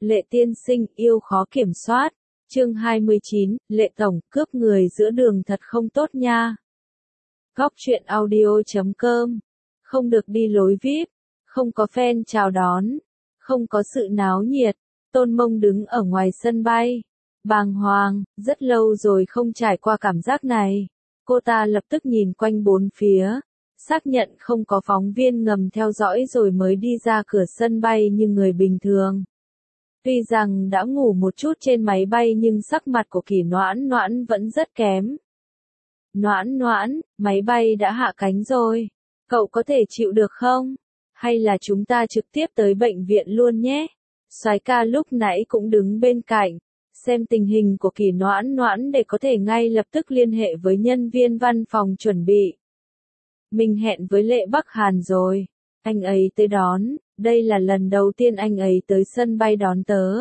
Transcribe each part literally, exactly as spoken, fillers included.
Lệ tiên sinh yêu khó kiểm soát. Chương hai mươi chín, Lệ tổng, cướp người giữa đường thật không tốt nha. Góc truyện audio chấm com. Không được đi lối vi ai pi, không có fan chào đón, không có sự náo nhiệt. Tôn Mông đứng ở ngoài sân bay, bàng hoàng, rất lâu rồi không trải qua cảm giác này. Cô ta lập tức nhìn quanh bốn phía, xác nhận không có phóng viên ngầm theo dõi rồi mới đi ra cửa sân bay như người bình thường. Tuy rằng đã ngủ một chút trên máy bay nhưng sắc mặt của Kỳ Noãn Noãn vẫn rất kém. Noãn Noãn, máy bay đã hạ cánh rồi. Cậu có thể chịu được không? Hay là chúng ta trực tiếp tới bệnh viện luôn nhé? Soái ca lúc nãy cũng đứng bên cạnh, xem tình hình của Kỳ Noãn Noãn để có thể ngay lập tức liên hệ với nhân viên văn phòng chuẩn bị. Mình hẹn với Lệ Bắc Hàn rồi. Anh ấy tới đón, đây là lần đầu tiên anh ấy tới sân bay đón tớ.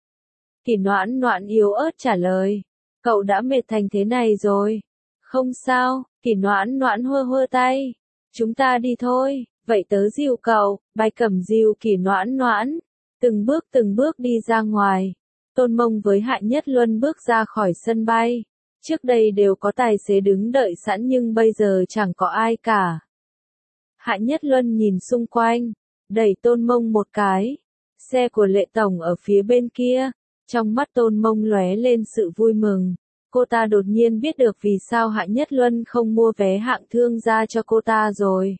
Kỳ Noãn Noãn yếu ớt trả lời. Cậu đã mệt thành thế này rồi. Không sao, Kỳ Noãn Noãn hơ hơ tay. Chúng ta đi thôi, vậy tớ dìu cậu. Bạch Cẩm dìu Kỳ Noãn Noãn. Từng bước từng bước đi ra ngoài. Tôn Mông với Hạ Nhất Luân bước ra khỏi sân bay. Trước đây đều có tài xế đứng đợi sẵn nhưng bây giờ chẳng có ai cả. Hạ Nhất Luân nhìn xung quanh, đẩy Tôn Mông một cái. Xe của Lệ tổng ở phía bên kia. Trong mắt Tôn Mông lóe lên sự vui mừng. Cô ta đột nhiên biết được vì sao Hạ Nhất Luân không mua vé hạng thương gia cho cô ta rồi.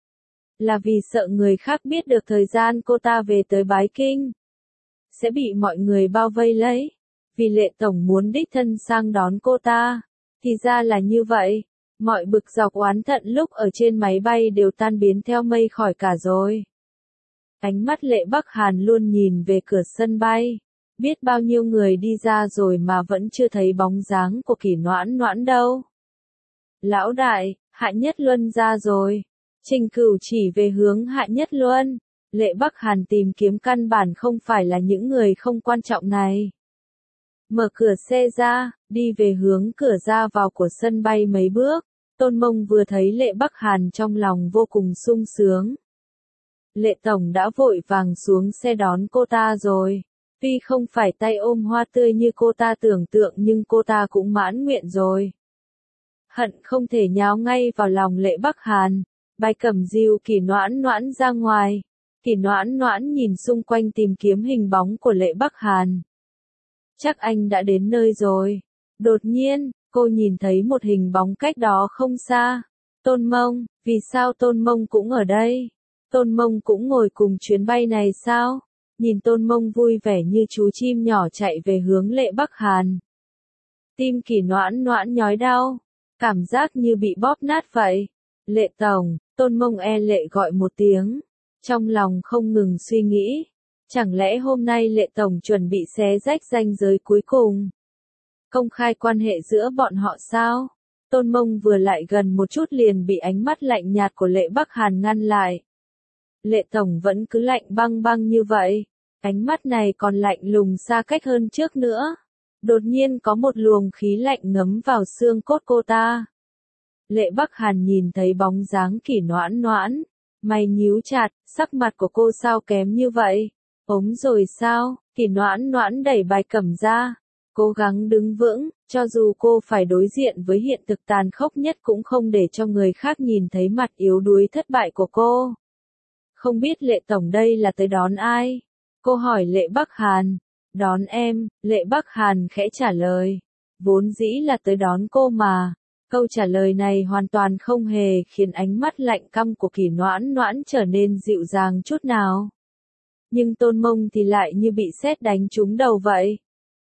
Là vì sợ người khác biết được thời gian cô ta về tới Bái Kinh sẽ bị mọi người bao vây lấy. Vì Lệ tổng muốn đích thân sang đón cô ta. Thì ra là như vậy. Mọi bực dọc oán thận lúc ở trên máy bay đều tan biến theo mây khỏi cả rồi. Ánh mắt Lệ Bắc Hàn luôn nhìn về cửa sân bay. Biết bao nhiêu người đi ra rồi mà vẫn chưa thấy bóng dáng của Kỳ Noãn Noãn đâu. Lão đại, Hạ Nhất Luân ra rồi. Trình Cửu chỉ về hướng Hạ Nhất Luân. Lệ Bắc Hàn tìm kiếm căn bản không phải là những người không quan trọng này. Mở cửa xe ra, đi về hướng cửa ra vào của sân bay mấy bước. Tôn Mông vừa thấy Lệ Bắc Hàn trong lòng vô cùng sung sướng. Lệ tổng đã vội vàng xuống xe đón cô ta rồi. Tuy không phải tay ôm hoa tươi như cô ta tưởng tượng nhưng cô ta cũng mãn nguyện rồi. Hận không thể nháo ngay vào lòng Lệ Bắc Hàn. Bạch Cẩm dìu Kỳ Noãn Noãn ra ngoài. Kỳ Noãn Noãn nhìn xung quanh tìm kiếm hình bóng của Lệ Bắc Hàn. Chắc anh đã đến nơi rồi. Đột nhiên, cô nhìn thấy một hình bóng cách đó không xa. Tôn Mông, vì sao Tôn Mông cũng ở đây? Tôn Mông cũng ngồi cùng chuyến bay này sao? Nhìn Tôn Mông vui vẻ như chú chim nhỏ chạy về hướng Lệ Bắc Hàn. Tim Kỳ Noãn Noãn nhói đau, cảm giác như bị bóp nát vậy. Lệ tổng, Tôn Mông e lệ gọi một tiếng, trong lòng không ngừng suy nghĩ. Chẳng lẽ hôm nay Lệ tổng chuẩn bị xé rách ranh giới cuối cùng? Công khai quan hệ giữa bọn họ sao? Tôn Mông vừa lại gần một chút liền bị ánh mắt lạnh nhạt của Lệ Bắc Hàn ngăn lại. Lệ tổng vẫn cứ lạnh băng băng như vậy. Ánh mắt này còn lạnh lùng xa cách hơn trước nữa. Đột nhiên có một luồng khí lạnh ngấm vào xương cốt cô ta. Lệ Bắc Hàn nhìn thấy bóng dáng Kỳ Noãn Noãn. Mày nhíu chặt, sắc mặt của cô sao kém như vậy? Ốm rồi sao? Kỳ Noãn Noãn đẩy Bạch Cẩm ra. Cố gắng đứng vững, cho dù cô phải đối diện với hiện thực tàn khốc nhất cũng không để cho người khác nhìn thấy mặt yếu đuối thất bại của cô. Không biết Lệ tổng đây là tới đón ai? Cô hỏi Lệ Bắc Hàn. Đón em, Lệ Bắc Hàn khẽ trả lời. Vốn dĩ là tới đón cô mà. Câu trả lời này hoàn toàn không hề khiến ánh mắt lạnh căm của Kỳ Noãn Noãn trở nên dịu dàng chút nào. Nhưng Tôn Mông thì lại như bị sét đánh trúng đầu vậy.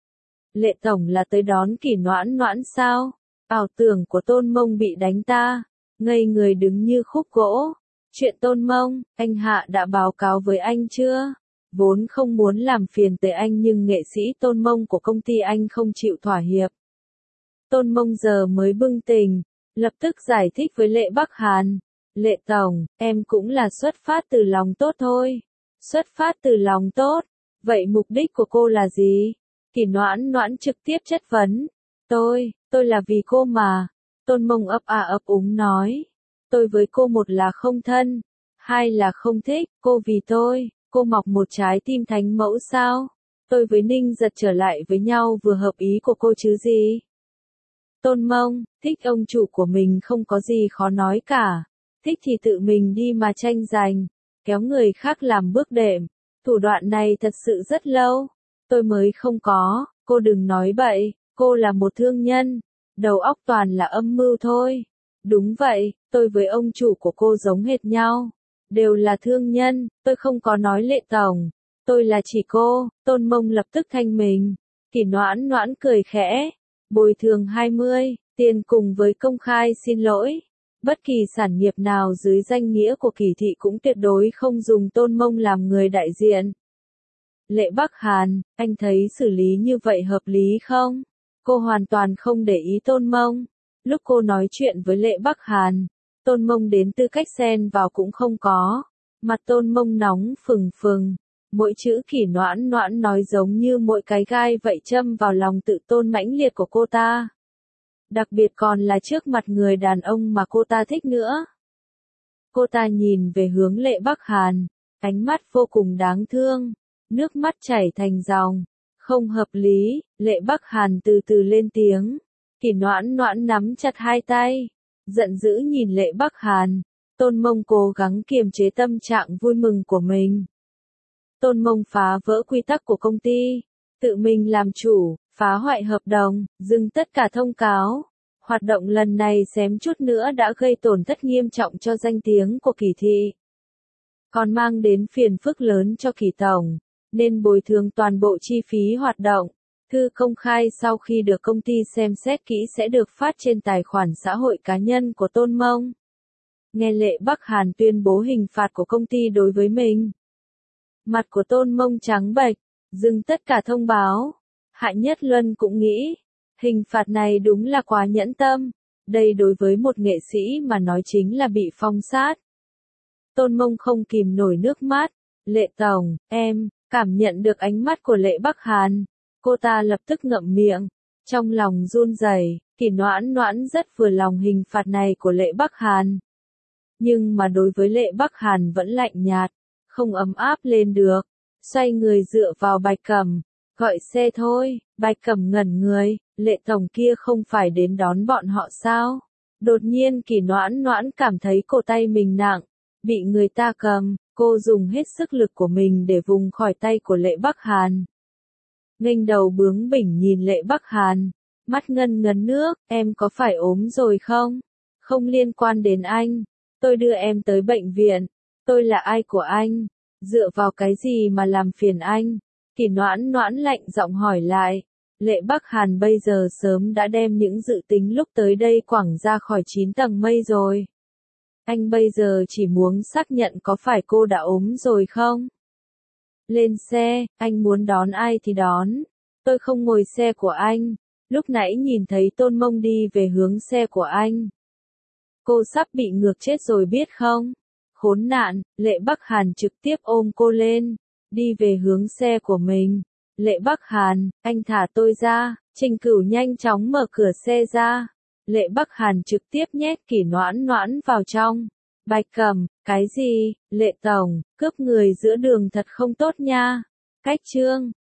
Lệ tổng là tới đón Kỳ Noãn Noãn sao? Ảo tưởng của Tôn Mông bị đánh ta. Ngây người đứng như khúc gỗ. Chuyện Tôn Mông, anh Hạ đã báo cáo với anh chưa? Vốn không muốn làm phiền tới anh nhưng nghệ sĩ Tôn Mông của công ty anh không chịu thỏa hiệp. Tôn Mông giờ mới bừng tỉnh, lập tức giải thích với Lệ Bắc Hàn. Lệ tổng, em cũng là xuất phát từ lòng tốt thôi. Xuất phát từ lòng tốt, vậy mục đích của cô là gì? Kỳ Noãn Noãn trực tiếp chất vấn. Tôi, tôi là vì cô mà. Tôn Mông ấp à ấp úng nói. Tôi với cô một là không thân, hai là không thích, cô vì tôi, cô mọc một trái tim thánh mẫu sao? Tôi với Ninh Giật trở lại với nhau vừa hợp ý của cô chứ gì. Tôn Mông, thích ông chủ của mình không có gì khó nói cả. Thích thì tự mình đi mà tranh giành, kéo người khác làm bước đệm. Thủ đoạn này thật sự rất lâu. Tôi mới không có, cô đừng nói bậy, cô là một thương nhân. Đầu óc toàn là âm mưu thôi. Đúng vậy, tôi với ông chủ của cô giống hệt nhau. Đều là thương nhân, tôi không có nói Lệ Tổng. Tôi là chỉ cô. Tôn Mông lập tức thanh mình. Kỷ Noãn Noãn cười khẽ. Bồi thường hai mươi, tiền cùng với công khai xin lỗi. Bất kỳ sản nghiệp nào dưới danh nghĩa của Kỳ thị cũng tuyệt đối không dùng Tôn Mông làm người đại diện. Lệ Bắc Hàn, anh thấy xử lý như vậy hợp lý không? Cô hoàn toàn không để ý Tôn Mông. Lúc cô nói chuyện với Lệ Bắc Hàn, Tôn Mông đến tư cách xen vào cũng không có. Mặt Tôn Mông nóng phừng phừng. Mỗi chữ Kỷ Noãn Noãn nói giống như mỗi cái gai vậy châm vào lòng tự tôn mãnh liệt của cô ta. Đặc biệt còn là trước mặt người đàn ông mà cô ta thích nữa. Cô ta nhìn về hướng Lệ Bắc Hàn, ánh mắt vô cùng đáng thương, nước mắt chảy thành dòng. Không hợp lý, Lệ Bắc Hàn từ từ lên tiếng. Kỷ Noãn Noãn nắm chặt hai tay, giận dữ nhìn Lệ Bắc Hàn. Tôn Mông cố gắng kiềm chế tâm trạng vui mừng của mình. Tôn Mông phá vỡ quy tắc của công ty, tự mình làm chủ, phá hoại hợp đồng, dừng tất cả thông cáo. Hoạt động lần này xém chút nữa đã gây tổn thất nghiêm trọng cho danh tiếng của Kỳ thị. Còn mang đến phiền phức lớn cho Kỳ Tổng, nên bồi thường toàn bộ chi phí hoạt động. Thư công khai sau khi được công ty xem xét kỹ sẽ được phát trên tài khoản xã hội cá nhân của Tôn Mông. Nghe Lệ Bắc Hàn tuyên bố hình phạt của công ty đối với mình. Mặt của Tôn Mông trắng bệch, dừng tất cả thông báo. Hạ Nhất Luân cũng nghĩ, hình phạt này đúng là quá nhẫn tâm. Đây đối với một nghệ sĩ mà nói chính là bị phong sát. Tôn Mông không kìm nổi nước mắt. Lệ Tổng, em, cảm nhận được ánh mắt của Lệ Bắc Hàn. Cô ta lập tức ngậm miệng, trong lòng run rẩy. Kỷ Noãn Noãn rất vừa lòng hình phạt này của Lệ Bắc Hàn. Nhưng mà đối với Lệ Bắc Hàn vẫn lạnh nhạt, không ấm áp lên được. Xoay người dựa vào Bạch Cẩm, gọi xe thôi. Bạch Cẩm ngẩn người, Lệ Tổng kia không phải đến đón bọn họ sao? Đột nhiên Kỷ Noãn Noãn cảm thấy cổ tay mình nặng, bị người ta cầm. Cô dùng hết sức lực của mình để vùng khỏi tay của Lệ Bắc Hàn. Nghênh đầu bướng bỉnh nhìn Lệ Bắc Hàn, mắt ngân ngấn nước. Em có phải ốm rồi không? Không liên quan đến anh. Tôi đưa em tới bệnh viện. Tôi là ai của anh? Dựa vào cái gì mà làm phiền anh? Kỷ Noãn Noãn lạnh giọng hỏi lại. Lệ Bắc Hàn bây giờ sớm đã đem những dự tính lúc tới đây quẳng ra khỏi chín tầng mây rồi. Anh bây giờ chỉ muốn xác nhận có phải cô đã ốm rồi không? Lên xe, anh muốn đón ai thì đón. Tôi không ngồi xe của anh. Lúc nãy nhìn thấy Tôn Mông đi về hướng xe của anh. Cô sắp bị ngược chết rồi biết không? Khốn nạn, Lệ Bắc Hàn trực tiếp ôm cô lên, đi về hướng xe của mình. Lệ Bắc Hàn, anh thả tôi ra. Trình Cửu nhanh chóng mở cửa xe ra. Lệ Bắc Hàn trực tiếp nhét Kỷ Noãn Noãn vào trong. Bạch Cẩm, cái gì? Lệ Tổng, cướp người giữa đường thật không tốt nha. Cách chương